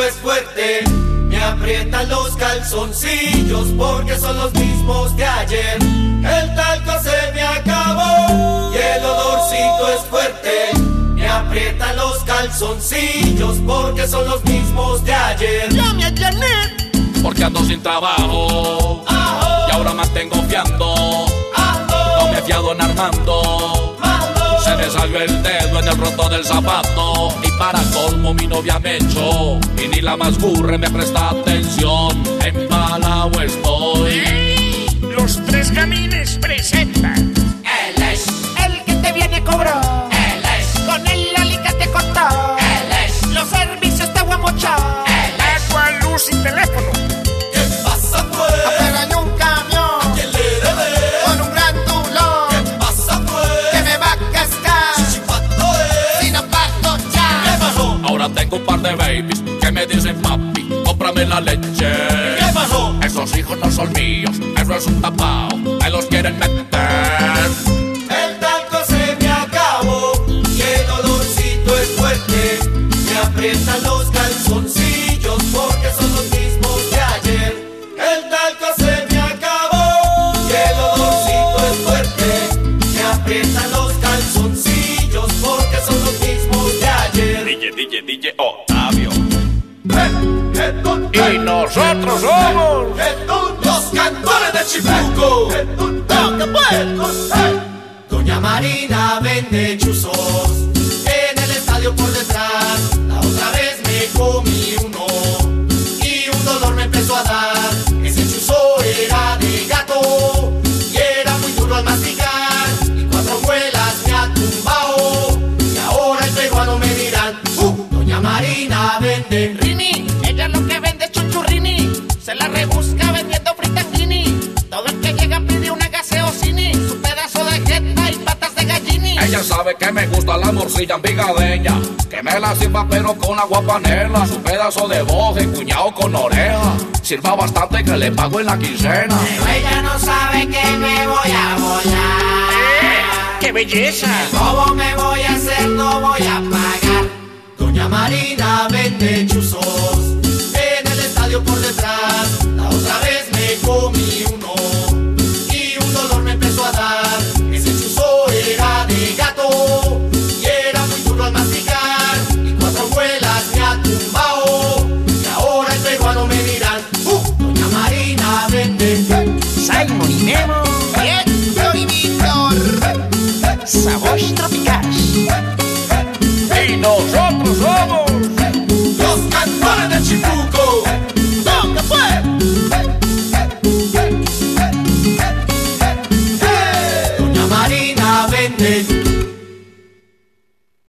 es fuerte. Me aprietan los calzoncillos porque son los mismos de ayer. El talco se me acabó y el olorcito es fuerte. Me aprietan los calzoncillos porque son los mismos de ayer. Llame a Janet, porque ando sin trabajo. Y ahora mantengo fiando. No me he fiado en Armando. Se me salió el dedo en el roto del zapato. Y para colmo mi novia me echó. Y ni la más burre me presta atención. Empalao estoy. Los tres gamines presentan. Él es El que te viene cobró, Él es con el alicate cortó, Él es los servicios te guamochó. Agua, luz y teléfono. ¿Qué pasa pues? Apenas hay un camión ¿Quién le debe? con un gran ¿Qué tulón pasa pues? que me va a cascar Chichipato es. si no pago ¿Qué ya. pasó? Ahora tengo un par de babies que me dicen papi, cómprame la leche. ¿Qué pasó? Esos hijos no son míos, eso es un tapao, me los quieren meter. El talco se me acabó y el olorcito es fuerte. Me aprietan los calzoncillos porque son los mismos de ayer. El talco se me acabó y el olorcito es fuerte. Me aprietan los calzoncillos porque son los mismos de ayer. DJ Octavio. Y nosotros somos Los cantores de Chipuco. ¡Toca pues! Doña Marina vende chuzos en el estadio por detrás. La otra vez me comí uno y un dolor me empezó a dar. Ese chuzo era de gato y era muy duro al masticar. Y 4 muelas me ha tumbado y ahora el peruano me dirán: Doña Marina vende. Rini, ella lo que vende chuchurrini, se la rebusca vendiendo fritanguini. Todo el que llega pide una gaseosini, su pedazo de jeta y patas de gallini. Ella sabe que me gusta la morcilla ambigadeña, que me la sirva pero con agua panela. Su pedazo de boje, cuñado con oreja, sirva bastante que le pago en la quincena. Pero ella no sabe que me voy a volar. ¡Qué belleza! ¿Cómo me voy a hacer? No voy a pagar. Doña Marina vende chuzos en el estadio por detrás. La otra vez me comí uno y un dolor me empezó a dar. Ese chuzo era de gato y era muy duro al masticar. Y 4 muelas me ha tumbado y ahora el peruano me dirán: Doña Marina vende. Simon y Nemo, Víctor y Víctor, sabor tropical. Y nosotros somos